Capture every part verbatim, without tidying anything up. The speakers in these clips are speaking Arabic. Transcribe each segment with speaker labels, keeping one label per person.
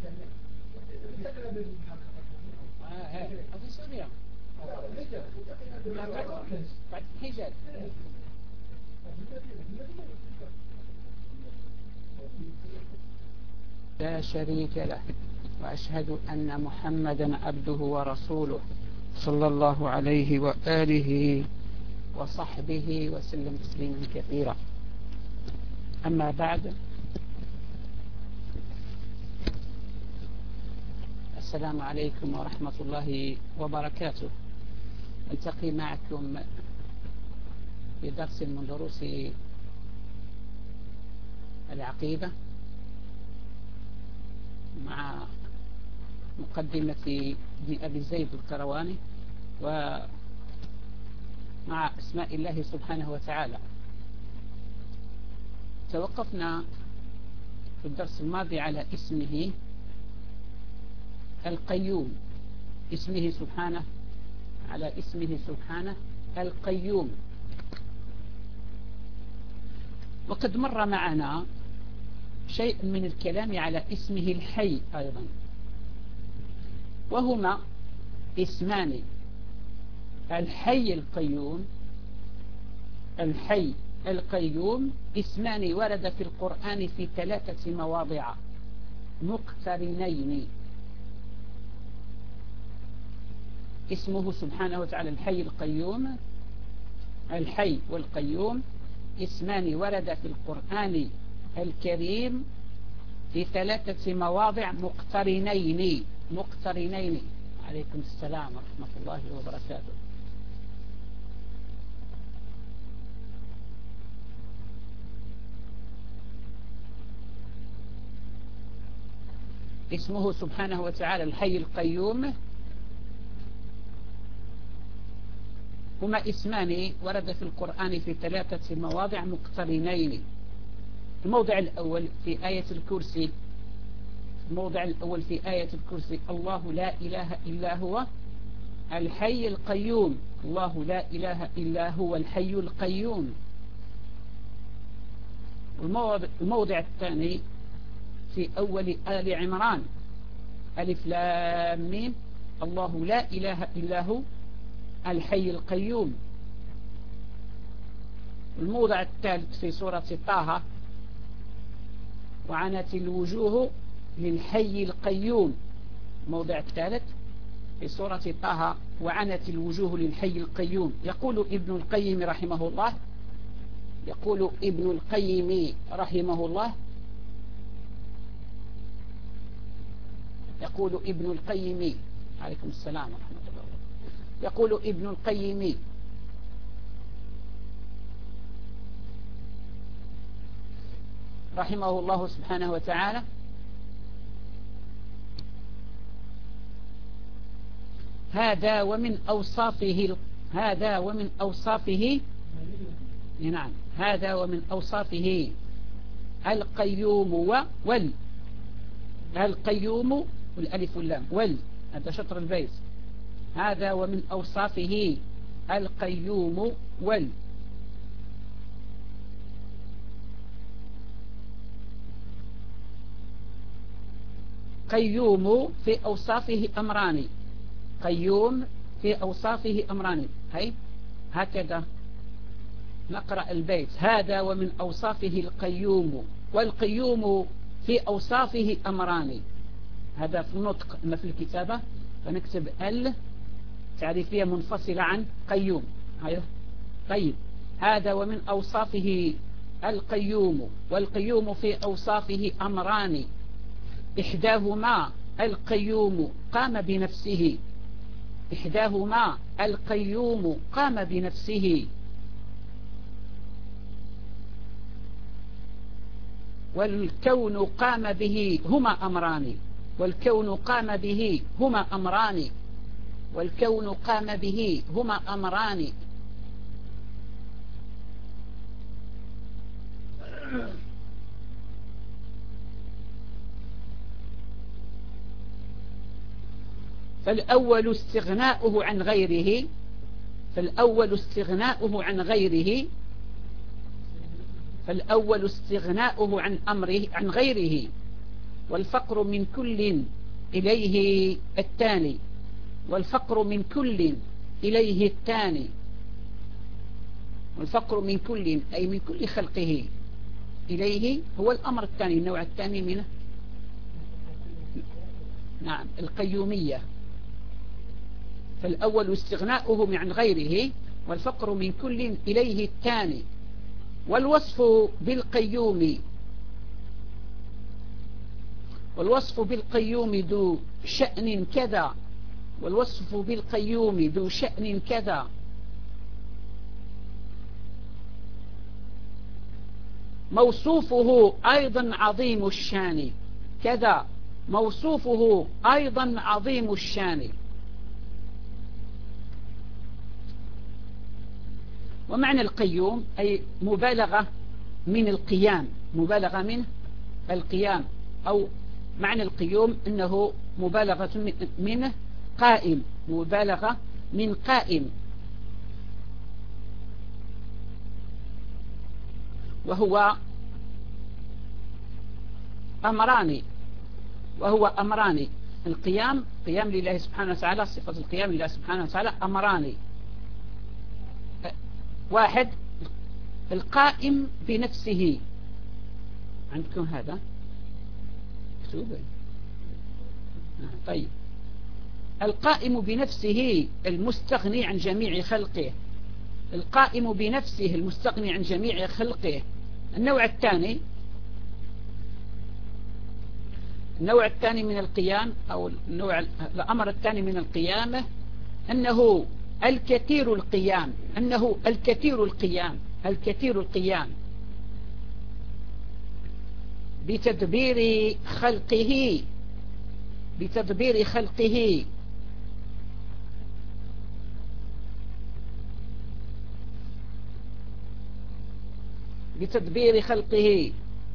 Speaker 1: في سوريا بعد الحجاز. لا شريك له، وأشهد أن محمدا عبده ورسوله صلى الله عليه وآله وصحبه وسلم تسليما كثيرا. أما بعد، السلام عليكم ورحمة الله وبركاته. ألتقي معكم في درس من دروس العقيدة مع مقدمة ابن أبي زيد القرواني ومع أسماء الله سبحانه وتعالى. توقفنا في الدرس الماضي على اسمه القيوم، اسمه سبحانه على اسمه سبحانه القيوم. وقد مر معنا شيء من الكلام على اسمه الحي أيضا، وهما اسمان: الحي القيوم. الحي القيوم اسمان ورد في القرآن في ثلاثة مواضع مقترنين. اسمه سبحانه وتعالى الحي القيوم، الحي والقيوم اسمان ورد في القرآن الكريم في ثلاثة مواضع مقترنين. مقترنين. عليكم السلام ورحمة الله وبركاته. اسمه سبحانه وتعالى الحي القيوم هما اسمان ورد في القرآن في ثلاثة مواضع مقترنين. الموضع الأول في آية الكرسي، الموضع الأول في آية الكرسي: الله لا إله إلا هو الحي القيوم. الله لا إله إلا هو الحي القيوم. الموضع الثاني في أول آل عمران: ألف لام ميم، الله لا إله إلا هو الحي القيوم. الموضع الثالث في سورة طه: وعنت الوجوه للحي القيوم. الموضع الثالث في سورة طه: وعنت الوجوه للحي القيوم. يقول ابن القيم رحمه الله يقول ابن القيم رحمه الله يقول ابن القيم عليكم السلام ورحمة الله. يقول ابن القيم: رحمه الله سبحانه وتعالى: هذا ومن أوصافه هذا ومن أوصافه نعم هذا ومن أوصافه القيوم وال القيوم والألف واللام وال، هذا شطر البيت. هذا ومن أوصافه القيوم وال. قيوم في أوصافه أمران. قيوم في أوصافه أمران. هاي هكذا نقرأ البيت: هذا ومن أوصافه القيوم، والقيوم في أوصافه أمران. هذا في النطق، أما في الكتابة فنكتب ال تعريفية منفصلة عن قيوم. طيب، هذا ومن أوصافه القيوم، والقيوم في أوصافه أمران: إحداهما القيوم قام بنفسه إحداهما القيوم قام بنفسه والكون قام به هما أمران والكون قام به هما أمران والكون قام به هما أمران فالأول استغناؤه عن غيره فالأول استغناؤه عن غيره فالأول استغناؤه عن أمره عن غيره والفقر من كل إليه الثاني، والفقر من كل إليه الثاني، والفقر من كل أي من كل خلقه إليه هو الأمر الثاني، النوع الثاني منه. نعم القيومية. فالأول استغناؤه عن غيره، والفقر من كل إليه الثاني. والوصف بالقيوم، والوصف بالقيوم ذو شأن كذا، والوصف بالقيوم ذو شأن كذا. موصوفه أيضا عظيم الشان كذا، موصوفه أيضا عظيم الشان. ومعنى القيوم أي مبالغة من القيام، مبالغة من القيام، أو معنى القيوم أنه مبالغة من قائم، مبالغة من قائم. وهو أمران، وهو أمران القيام، قيام لله سبحانه وتعالى، صفة القيام لله سبحانه وتعالى أمران. واحد القائم بنفسه، عندكم هذا مكتوب؟ طيب، القائم بنفسه المستغني عن جميع خلقه، القائم بنفسه المستغني عن جميع خلقه. النوع الثاني، النوع الثاني من القيام أو النوع الأمر الثاني من القيامة أنه الكثير القيام، أنه الكثير القيام، الكثير القيام بتدبير خلقه، بتدبير خلقه. بتدبير خلقه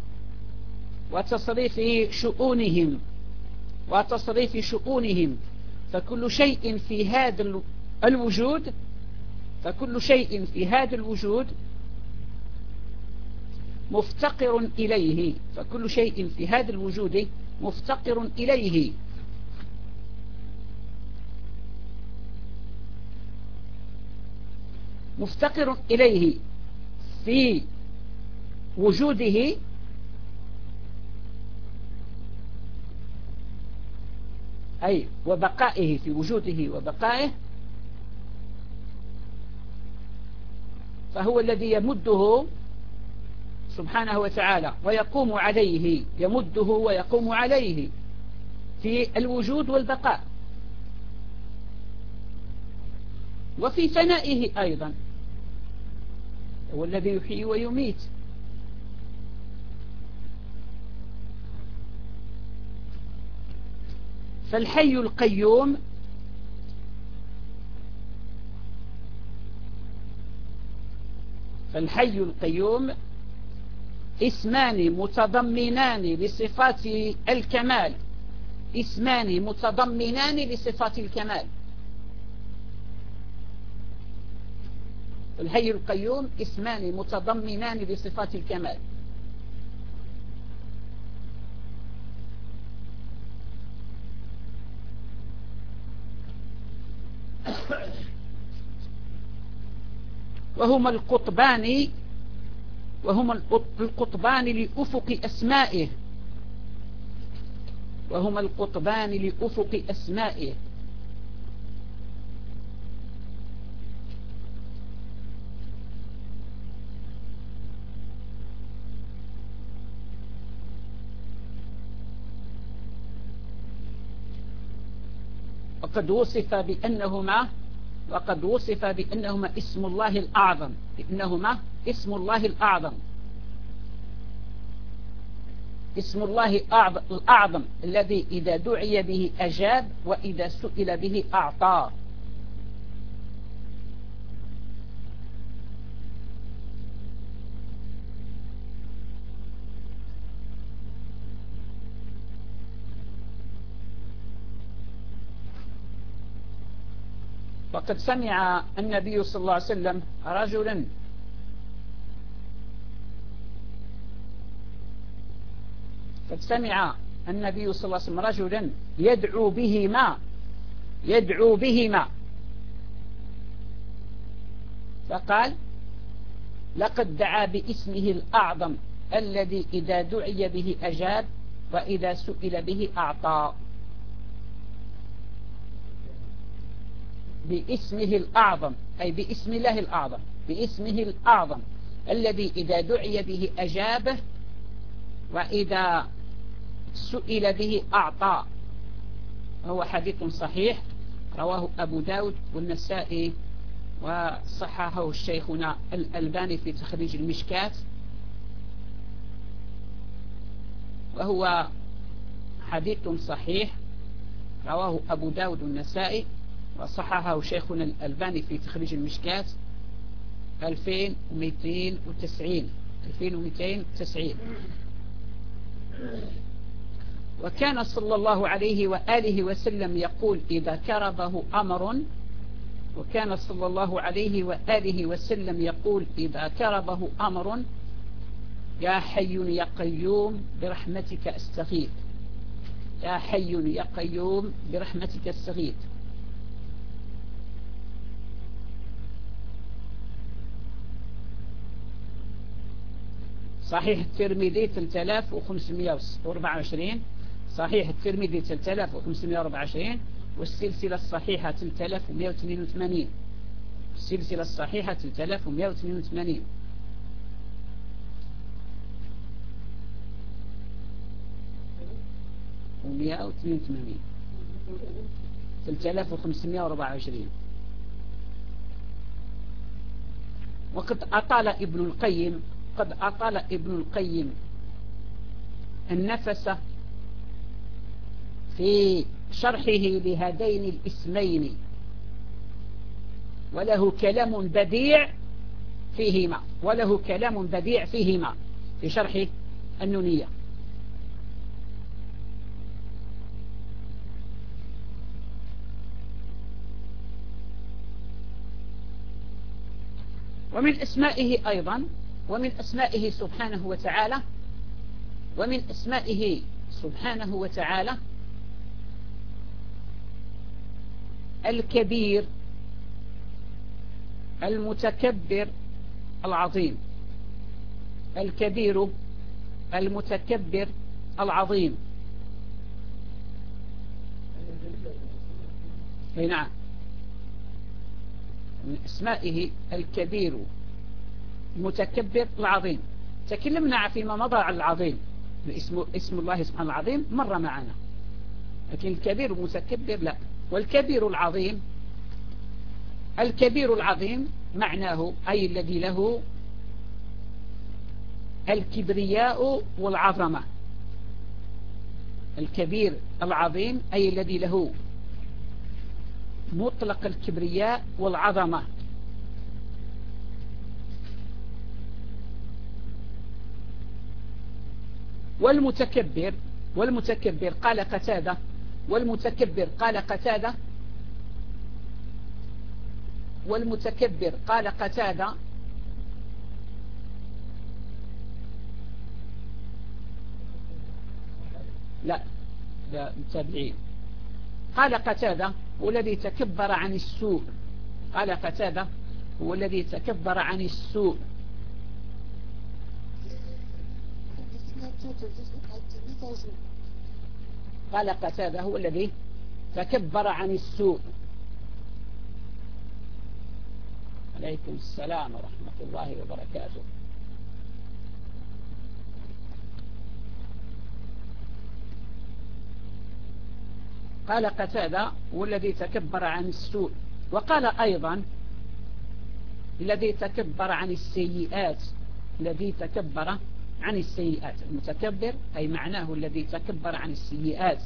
Speaker 1: وتصريف شؤونهم، وتصريف شؤونهم. فكل شيء في هذا الوجود، فكل شيء في هذا الوجود مفتقر إليه، فكل شيء في هذا الوجود مفتقر إليه. مفتقر إليه في وجوده أي وبقائه، في وجوده وبقائه. فهو الذي يمده سبحانه وتعالى ويقوم عليه، يمده ويقوم عليه في الوجود والبقاء. وفي فنائه أيضا، هو الذي يحيي ويميت. فالحي القيوم فالحي القيوم اسمان متضمنان لصفات الكمال، اسمان متضمنان لصفات الكمال. الحي القيوم اسمان متضمنان لصفات الكمال. وهما القطبان، وهما القطبان لأفق أسمائه، وهما القطبان لأفق أسمائه. وقد وصف بأنهما وقد وصف بأنهما اسم الله الأعظم، بأنهما اسم الله الأعظم، اسم الله الأعظم الذي إذا دعي به أجاب، وإذا سئل به أعطى. وقد سمع النبي صلى الله عليه وسلم رجلا قد سمع النبي صلى الله عليه وسلم رجلا يدعو بهما يدعو بهما فقال لقد دعا باسمه الأعظم الذي إذا دعي به أجاب وإذا سئل به أعطى. باسمه الأعظم أي باسم الله الأعظم، باسمه الأعظم الذي إذا دعي به أجابه وإذا سئل به أعطى. هو حديث صحيح رواه أبو داود والنسائي وصححه الشيخنا الألباني في تخريج المشكات، وهو حديث صحيح رواه أبو داود والنسائي وصححه شيخنا الألباني في تخريج المشكات ألفين ومئتين وتسعين ألفين ومئتين وتسعين. وكان صلى الله عليه وآله وسلم يقول إذا كربه أمر وكان صلى الله عليه وآله وسلم يقول إذا كربه أمر يا حي يا قيوم برحمتك أستغيث، يا حي يا قيوم برحمتك أستغيث. صحيح الترمذي ثلاثة آلاف وخمسمئة وأربعة وعشرين، صحيح الترمذي ثلاثة آلاف وخمسمئة وأربعة وعشرين، والسلسلة الصحيحة ثلاثة آلاف ومئة واثنين وثمانين، السلسلة الصحيحة ثلاثة آلاف ومئة واثنين وثمانين. ومئة واثنين وثمانين ثلاثة آلاف وخمسمئة وأربعة وعشرين. وقد أطال ابن القيم قد أطال ابن القيم النفس في شرحه لهذين الاسمين، وله كلام بديع فيهما وله كلام بديع فيهما في شرح النونية. ومن أسمائه أيضا ومن أسمائه سبحانه وتعالى ومن أسمائه سبحانه وتعالى الكبير المتكبر العظيم، الكبير المتكبر العظيم. نعم، من أسمائه الكبير المتكبر العظيم. تكلمنا فيما مضى عن العظيم، اسم, اسم الله سبحانه العظيم مر معنا، لكن الكبير المتكبر لا. والكبير العظيم، الكبير العظيم معناه أي الذي له الكبرياء والعظمة. الكبير العظيم أي الذي له مطلق الكبرياء والعظمة. والمتكبر والمتكبر قال قتادة والمتكبر قال قتادة والمتكبر قال قتادة لا لا متابعين. قال قتادة هو الذي تكبر عن السوء، قال قتادة هو الذي تكبر عن السوء. قال قتادة هو الذي تكبر عن السوء. عليكم السلام ورحمة الله وبركاته. قال قتادة هو الذي تكبر عن السوء. وقال أيضا الذي تكبر عن السيئات، الذي تكبر عن السيئات. المتكبر أي معناه الذي تكبر عن السيئات.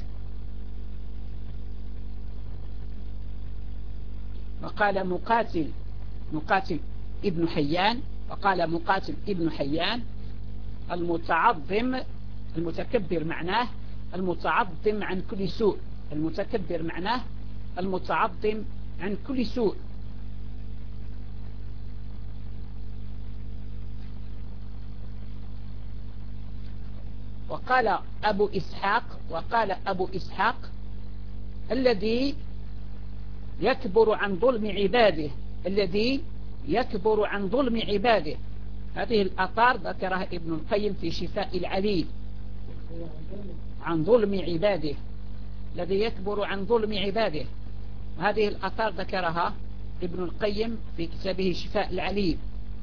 Speaker 1: وقال مقاتل مقاتل ابن حيان وقال مقاتل ابن حيان المتعظم المتكبر معناه المتعظم عن كل سوء. المتكبر معناه المتعظم عن كل سوء. وقال أبو إسحاق وقال أبو إسحاق الذي يكبر عن ظلم عباده الذي يكبر عن ظلم عباده. هذه الآثار ذكرها ابن القيم في شفاء العليل، عن ظلم عباده الذي يكبر عن ظلم عباده. هذه الآثار ذكرها ابن القيم في كتابه شفاء العليل.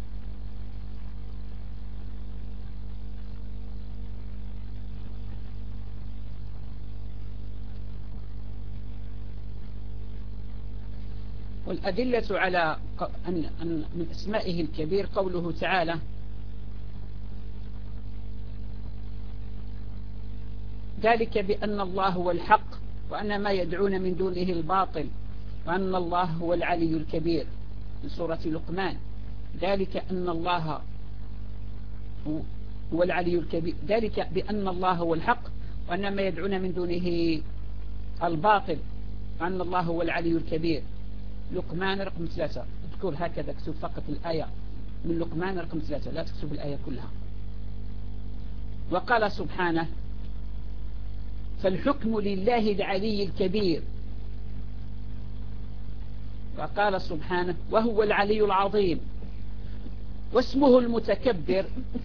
Speaker 1: والأدلة على أن من أسمائه الكبير قوله تعالى: ذلك بأن الله هو الحق وأن ما يدعون من دونه الباطل وأن الله هو العلي الكبير، من سورة لقمان. ذلك أن الله هو العلي الكبير، ذلك بأن الله هو الحق وأن ما يدعون من دونه الباطل وأن الله هو العلي الكبير. لقمان رقم ثلاثة. اذكر هكذا، اكتب فقط الآية من لقمان رقم ثلاثة، لا تكتب الآية كلها. وقال سبحانه: فالحكم لله العلي الكبير. وقال سبحانه: وهو العلي العظيم. واسمه المتكبر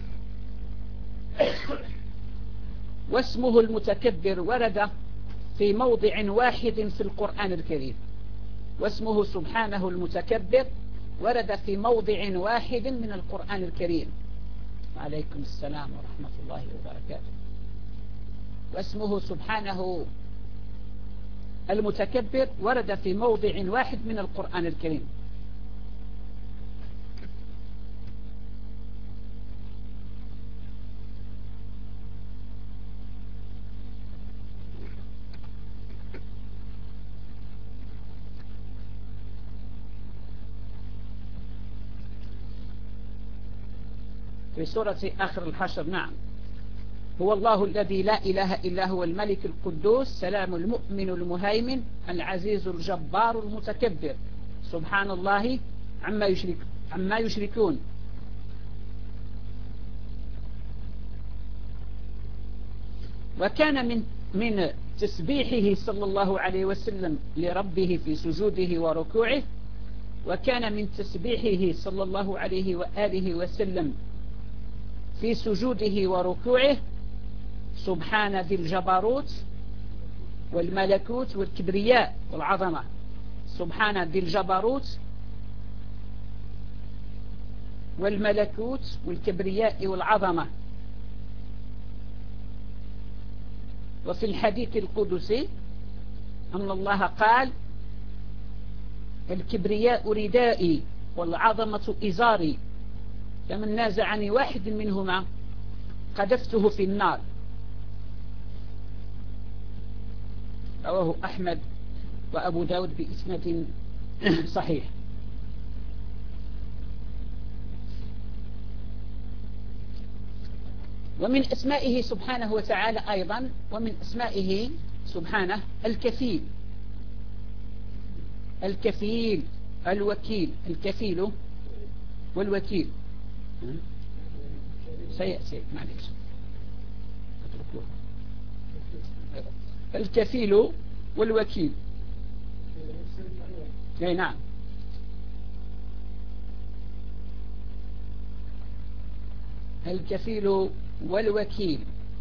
Speaker 1: واسمه المتكبر ورد في موضع واحد في القرآن الكريم. واسمه سبحانه المتكبر ورد في موضع واحد من القرآن الكريم. وعليكم السلام ورحمة الله وبركاته. واسمه سبحانه المتكبر ورد في موضع واحد من القرآن الكريم. في سورة آخر الحشر. نعم. هو الله الذي لا إله إلا هو الملك القدوس سلام المؤمن المهيمن العزيز الجبار المتكبر سبحان الله عما يشرك عما يشركون. وكان من من تسبيحه صلى الله عليه وسلم لربه في سجوده وركوعه وكان من تسبيحه صلى الله عليه وآله وسلم في سجوده وركوعه سبحان ذي الجبروت والملكوت والكبرياء والعظمة. سبحان ذي الجبروت والملكوت والكبرياء والعظمة. وفي الحديث القدسي أن الله قال: الكبرياء ردائي والعظمة إزاري فمن نازعني واحد منهما قذفته في النار. رواه أحمد وأبو داود بإسناد صحيح. ومن أسمائه سبحانه وتعالى أيضا ومن أسمائه سبحانه الكفيل. الكفيل الوكيل. الكفيل والوكيل سيأتي معلش. الكفيل والوكيل. اي نعم. الكفيل والوكيل.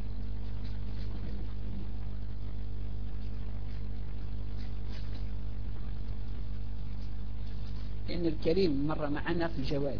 Speaker 1: إن الكريم مر معنا في الجواد.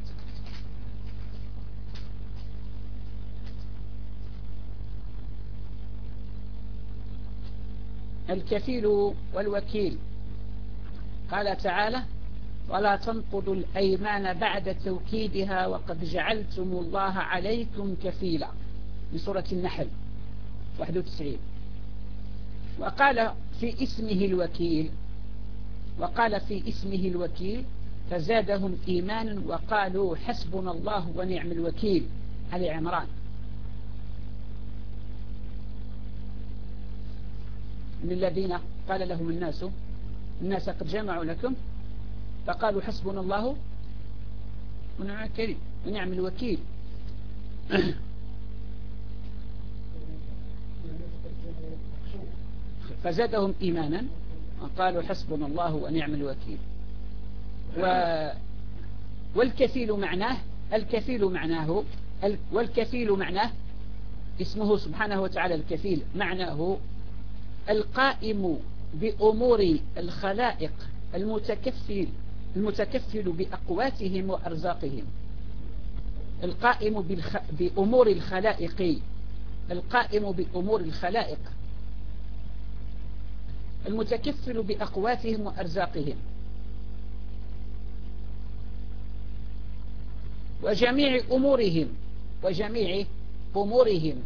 Speaker 1: الكفيل والوكيل. قال تعالى: ولا تنقضوا الأيمان بعد توكيدها وقد جعلتم الله عليكم كفيلا، من سورة النحل واحد وتسعين. وقال في اسمه الوكيل وقال في اسمه الوكيل فزادهم إيمانا وقالوا حسبنا الله ونعم الوكيل، آل عمران. من الذين قال لهم الناس الناس قد جمعوا لكم فقالوا حسبنا الله ونعم الوكيل. فزادهم إيمانا وقالوا حسبنا الله ونعم الوكيل. و والكفيل معناه الكفيل معناه والكفيل معناه اسمه سبحانه وتعالى الكفيل، معناه القائم بأمور الخلائق المتكفل المتكفل بأقواتهم وأرزاقهم، القائم بالخ... بأمور الخلائق القائم بأمور الخلائق المتكفل بأقواتهم وأرزاقهم وجميع أمورهم وجميع أمورهم.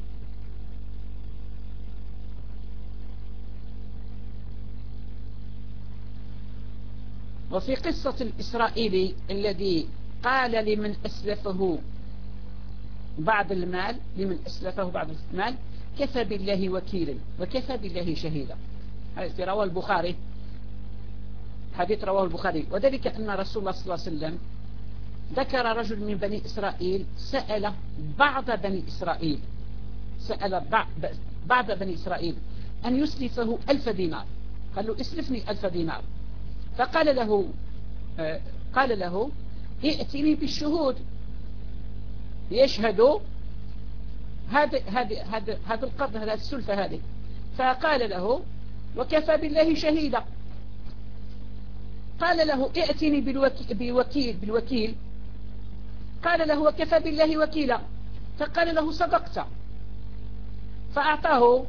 Speaker 1: وفي قصة الإسرائيلي الذي قال لمن أسلفه بعض المال لمن أسلفه بعض المال كفى بالله وكيلا وكفى بالله شهيدا. حديث رواه البخاري حديث رواه البخاري وذلك أن رسول الله صلى الله عليه وسلم ذكر رجل من بني إسرائيل سأل بعض بني إسرائيل سأل بعض بني إسرائيل أن يسلفه ألف دينار، قال له اسلفني ألف دينار، فقال له قال له ائتني بالشهود يشهدوا هذا هذا هذا هذا القرض هذا السلفة هذه، فقال له وكفى بالله شهيدا. قال له ائتني بالوكيل بالوكيل قال له وكفى بالله وكيلا، فقال له صدقت، فأعطاه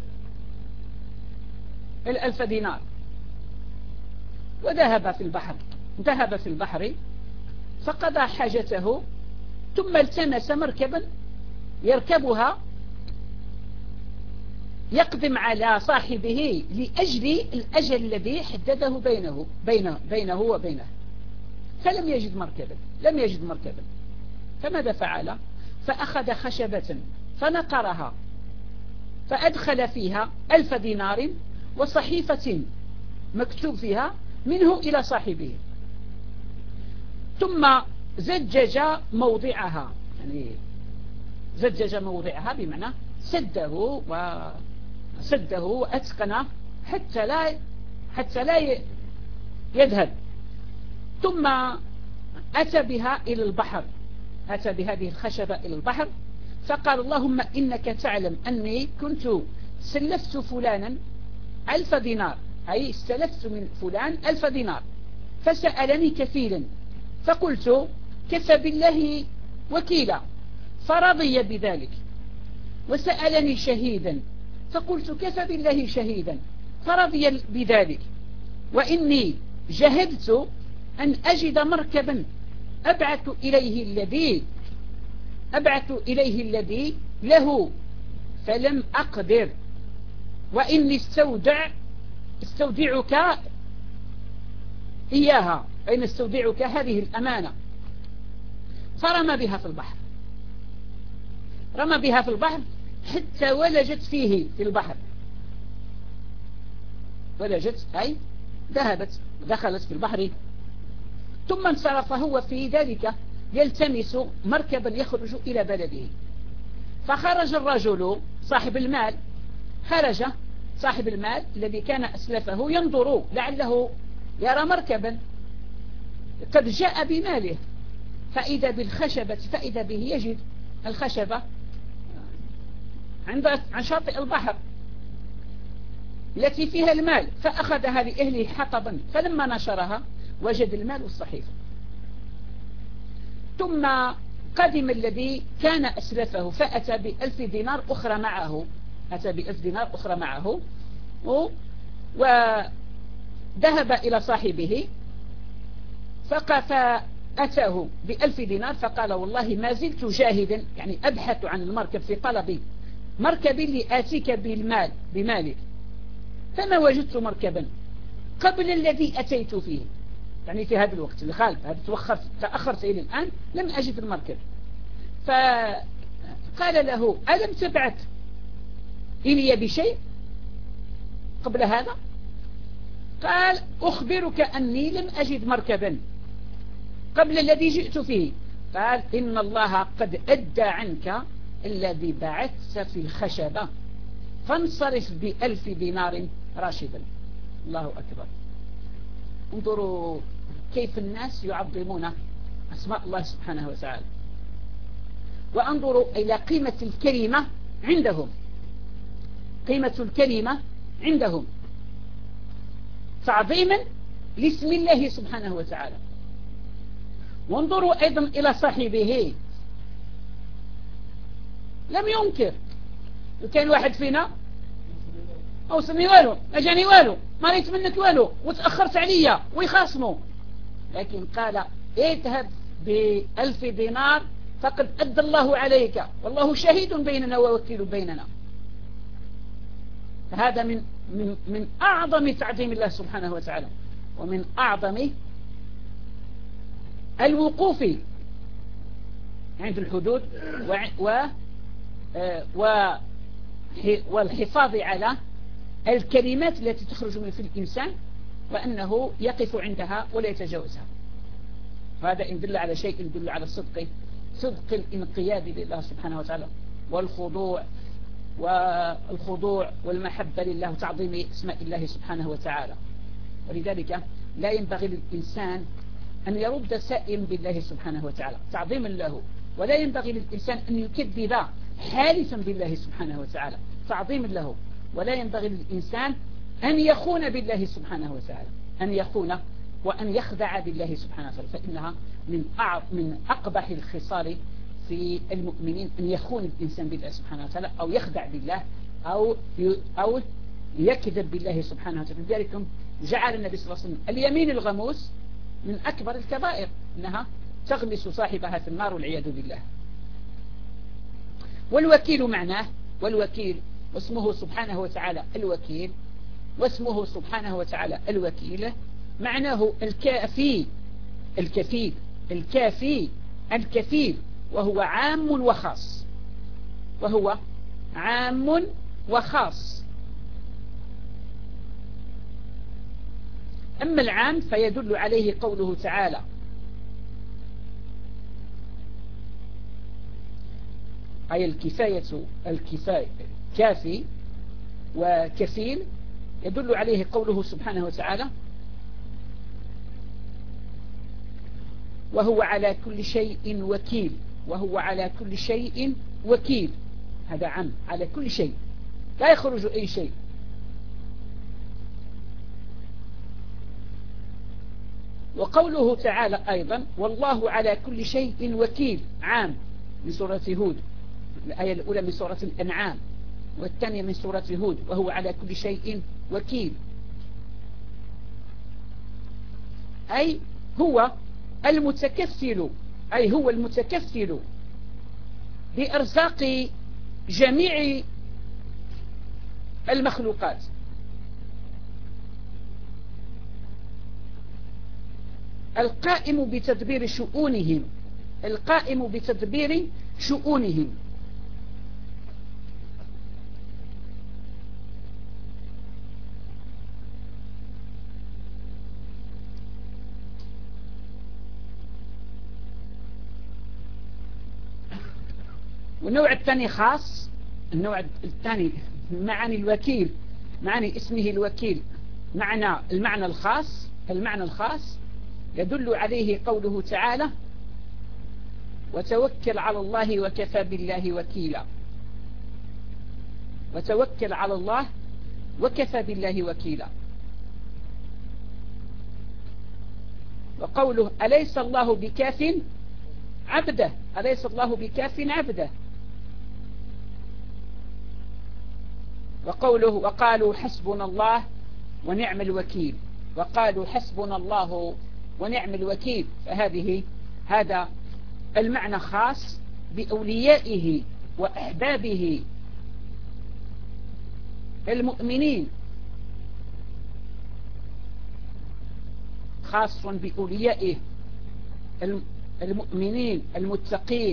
Speaker 1: الألف دينار وذهب في البحر ذهب في البحر فقضى حاجته ثم التمس مركبا يركبها يقدم على صاحبه لأجل الأجل الذي حدده بينه بينه, بينه وبينه، فلم يجد مركبا لم يجد مركبا فماذا فعل؟ فأخذ خشبة فنقرها فأدخل فيها ألف دينار وصحيفة مكتوب فيها منه إلى صاحبه، ثم زجج موضعها، يعني زجج موضعها بمعنى سده وسده وأتقنه حتى لا حتى لا يذهب، ثم أتى بها إلى البحر أتى بهذه الخشبة إلى البحر فقال اللهم إنك تعلم أني كنت سلفت فلانا ألف دينار، أي استلفت من فلان ألف دينار فسألني كفيلا فقلت كفى بالله وكيلا فرضي بذلك، وسألني شهيدا فقلت كفى بالله شهيدا فرضي بذلك، وإني جهدت أن أجد مركبا أبعث إليه الذي أبعث إليه الذي له فلم أقدر، وإني استودع استودعك إياها، أين استودعك هذه الأمانة، فرمى بها في البحر رمى بها في البحر حتى ولجت فيه في البحر ولجت أي ذهبت دخلت في البحر، ثم انصرف هو في ذلك يلتمس مركبا يخرج إلى بلده، فخرج الرجل صاحب المال خرج صاحب المال الذي كان أسلفه ينظر لعله يرى مركبا قد جاء بماله، فإذا بالخشبة فإذا به يجد الخشبة عند عن شاطئ البحر التي فيها المال، فأخذها لأهله حطبا فلما نشرها وجد المال والصحيفة، ثم قدم الذي كان أسلفه فأتى بألف دينار أخرى معه أتى بألف دينار أخرى معه وذهب إلى صاحبه فأتاه بألف دينار فقال والله ما زلت جاهدا، يعني أبحث عن المركب في طلب مركب لآتيك بالمال بمالك، فما وجدت مركبا قبل الذي أتيت فيه، يعني في هذا الوقت اللي خالف هذا تأخرت تأخرت إلى الآن لم أجد المركب، فقال له ألم تبعث إلي بشيء قبل هذا؟ قال أخبرك أني لم أجد مركبا قبل الذي جئت فيه، قال إن الله قد أدى عنك الذي بعثت في الخشبة، فانصرف بألف دينار راشدا. الله أكبر. انظروا كيف الناس يعظمون أسماء الله سبحانه وتعالى، وانظروا إلى قيمة الكلمة عندهم، قيمة الكلمة عندهم تعظيما لاسم الله سبحانه وتعالى. وانظروا أيضا إلى صاحبه، لم ينكر. كان واحد فينا أو سمي والو، ما جاني والو، ما ريت منك والو، وتأخرت عليا ويخاصموا، لكن قال اذهب بألف دينار فقد أدى الله عليك والله شهيد بيننا ووكيل بيننا. هذا من من من أعظم تعظيم الله سبحانه وتعالى، ومن أعظم الوقوف عند الحدود و و والحفاظ على الكلمات التي تخرج من في الإنسان، وأنه يقف عندها ولا يتجاوزها. هذا إن دل على شيء يدل على الصدق، صدق الانقياد لله سبحانه وتعالى، والخضوع والخضوع والمحبة لله وتعظيم اسماء الله سبحانه وتعالى. ولذلك لا ينبغي للإنسان أن يرد سائم بالله سبحانه وتعالى تعظيما له، ولا ينبغي للإنسان أن يكذب حالفا بالله سبحانه وتعالى تعظيما له، ولا ينبغي للإنسان أن يخون بالله سبحانه وتعالى، أن يخون وأن يخدع بالله سبحانه وتعالى، فإنها من من أقبح الخصال في المؤمنين، أن يخون الإنسان بالله سبحانه وتعالى أو يخدع بالله أو أو يكذب بالله سبحانه وتعالى. لذلك جعل النبي صلى الله عليه وسلم اليمين الغموس من أكبر الكبائر، أنها تغمس صاحبها في النار والعياذ بالله. والوكيل معناه، والوكيل واسمه سبحانه وتعالى الوكيل، واسمه سبحانه وتعالى الوكيل معناه الكافي الكفيل الكافي الكفيل، وهو عام وخاص، وهو عام وخاص. أما العام فيدل عليه قوله تعالى: أي الكفاية الكفاية كافي وكفيل، يدل عليه قوله سبحانه وتعالى: وهو على كل شيء وكيل، وهو على كل شيء وكيل. هذا عام على كل شيء، لا يخرج أي شيء. وقوله تعالى أيضا: والله على كل شيء وكيل، عام من سورة هود، الآية الأولى من سورة الأنعام والثانية من سورة هود، وهو على كل شيء وكيل، أي هو المتكفل، أي هو المتكفل بإرزاق جميع المخلوقات، القائم بتدبير شؤونهم، القائم بتدبير شؤونهم. والنوع الثاني خاص، النوع الثاني معاني الوكيل، معاني اسمه الوكيل، معنى المعنى الخاص، المعنى الخاص يدل عليه قوله تعالى: وتوكل على الله وكفى بالله وكيلا، وتوكل على الله وكفى بالله وكيلا. وقوله: أليس الله بكاف عبده، أليس الله بكاف عبده. وقوله: وقالوا حسبنا الله ونعم الوكيل، وقالوا حسبنا الله ونعم الوكيل. فهذه هذا المعنى خاص بأوليائه وأحبابه المؤمنين، خاص بأوليائه المؤمنين المتقين.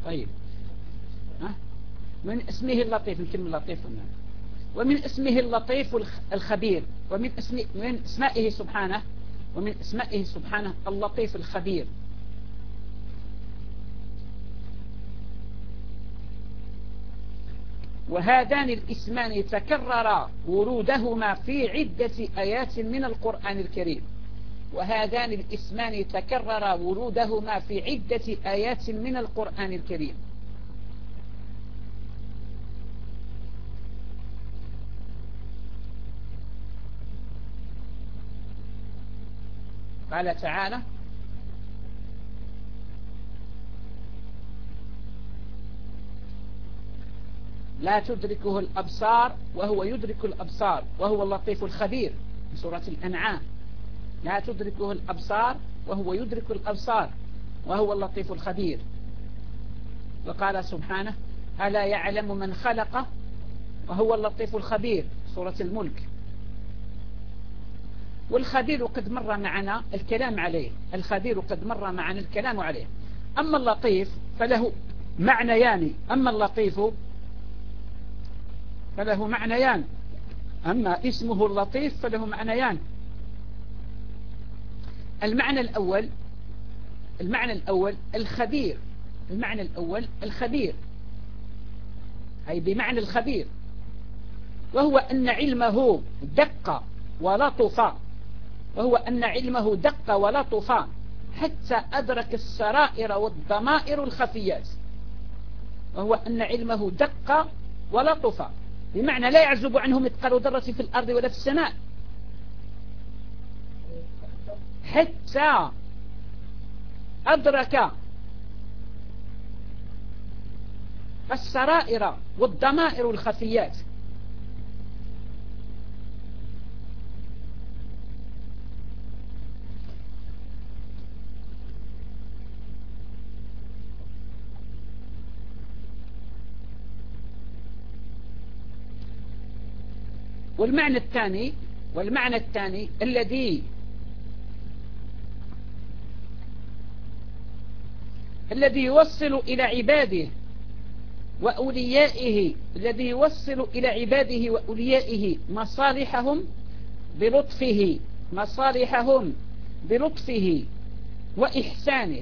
Speaker 1: طيب ها؟ من اسمه اللطيف، نكمل اللطيف هنا. ومن اسمه اللطيف الخبير، ومن اسم من اسمائه سبحانه، ومن اسمائه سبحانه اللطيف الخبير. وهذان الاسمان تكرر ورودهما في عدة آيات من القرآن الكريم. وهذان الاسمان تكرر ورودهما في عدة آيات من القرآن الكريم. قال تعالى: لا تدركه الأبصار وهو يدرك الأبصار وهو اللطيف الخبير، في سورة الأنعام. لا تدركه الأبصار وهو يدرك الأبصار وهو اللطيف الخبير. وقال سبحانه: ألا يعلم من خلق وهو اللطيف الخبير، سورة الملك. والخبير قد مر معنا الكلام عليه، الخبير قد مر معنا الكلام عليه. أما اللطيف فله معنيان، أما اللطيف فله معنيان، أما اسمه اللطيف فله معنيان. المعنى الأول المعنى الأول الخبير، المعنى الأول الخبير، أي بمعنى الخبير، وهو أن علمه دق ولطف، وهو أن علمه دق ولطف حتى أدرك السرائر والضمائر الخفيات. وهو أن علمه دق ولطف، بمعنى لا يعزب عنه مثقال ذرة في الأرض ولا في السماء، حتى أدرك السرائر والضمائر الخفيات. والمعنى الثاني والمعنى الثاني الذي الذي يوصل إلى عباده وأوليائه الذي يوصل إلى عباده وأوليائه مصالحهم بلطفه مصالحهم بلطفه وإحسانه.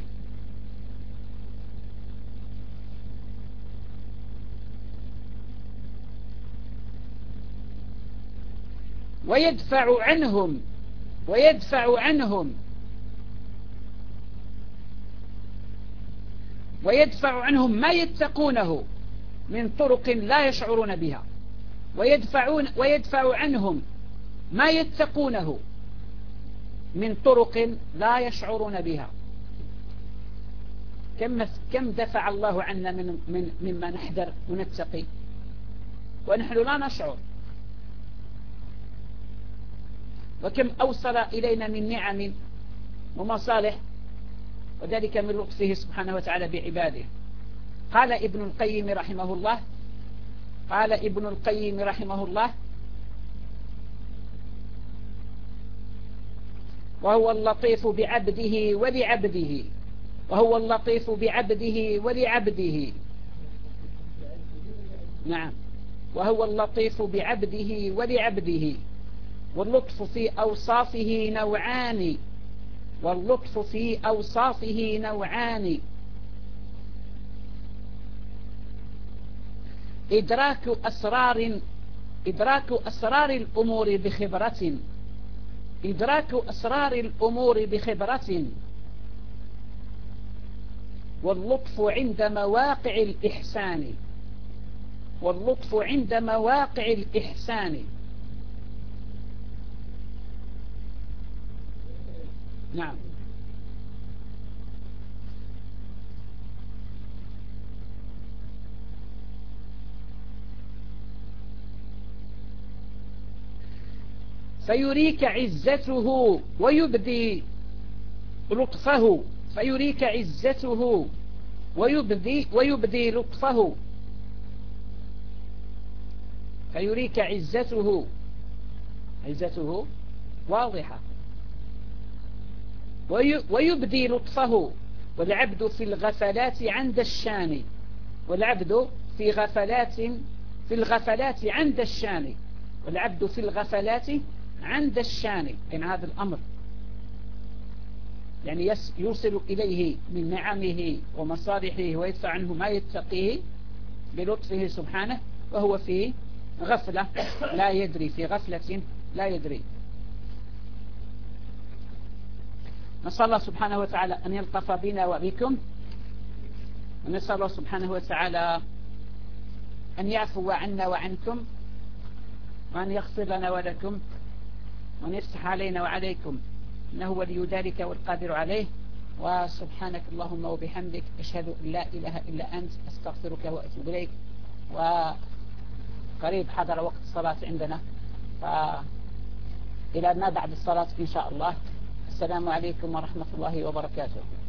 Speaker 1: ويدفع عنهم ويدفع عنهم ويدفع عنهم ما يتقونه من طرق لا يشعرون بها، ويدفعون ويدفع عنهم ما يتقونه من طرق لا يشعرون بها. كم كم دفع الله عنا من من مما نحذر ونتقي ونحن لا نشعر، وكم أوصل إلينا من نعم ومصالح، وذلك من لطفه سبحانه وتعالى بعباده. قال ابن القيم رحمه الله قال ابن القيم رحمه الله وهو اللطيف بعبده ولعبده وهو اللطيف بعبده ولعبده نعم وهو اللطيف بعبده ولعبده. واللطف في أوصافه نوعان واللطف في أوصافه نوعان إدراك أسرار إدراك أسرار الأمور بخبرة إدراك أسرار الأمور بخبرة واللطف عند مواقع الإحسان واللطف عند مواقع الإحسان. نعم. فيريك عزته ويبدي لطفه فيريك عزته ويبدي ويبدي لطفه فيريك عزته عزته واضحة ويبدي لطفه. والعبد في الغفلات عند الشان والعبد في غفلات في الغفلات عند الشان والعبد في الغفلات عند الشان إن هذا الأمر يعني يوصل إليه من نعمه ومصالحه ويدفع عنه ما يتقيه بلطفه سبحانه وهو في غفلة لا يدري في غفلة لا يدري. نسأل الله سبحانه وتعالى أن يلطف بنا وبكم ونسأل الله سبحانه وتعالى أن يعفو عنا وعنكم وأن يغفر لنا ولكم وأن يفتح علينا وعليكم إنه ولي ذلك والقادر عليه. وسبحانك اللهم وبحمدك أشهد أن لا إله إلا أنت أستغفرك وأتوب إليك. وقريب حضر وقت الصلاة عندنا فإلى ما بعد الصلاة إن شاء الله. السلام عليكم ورحمة الله وبركاته.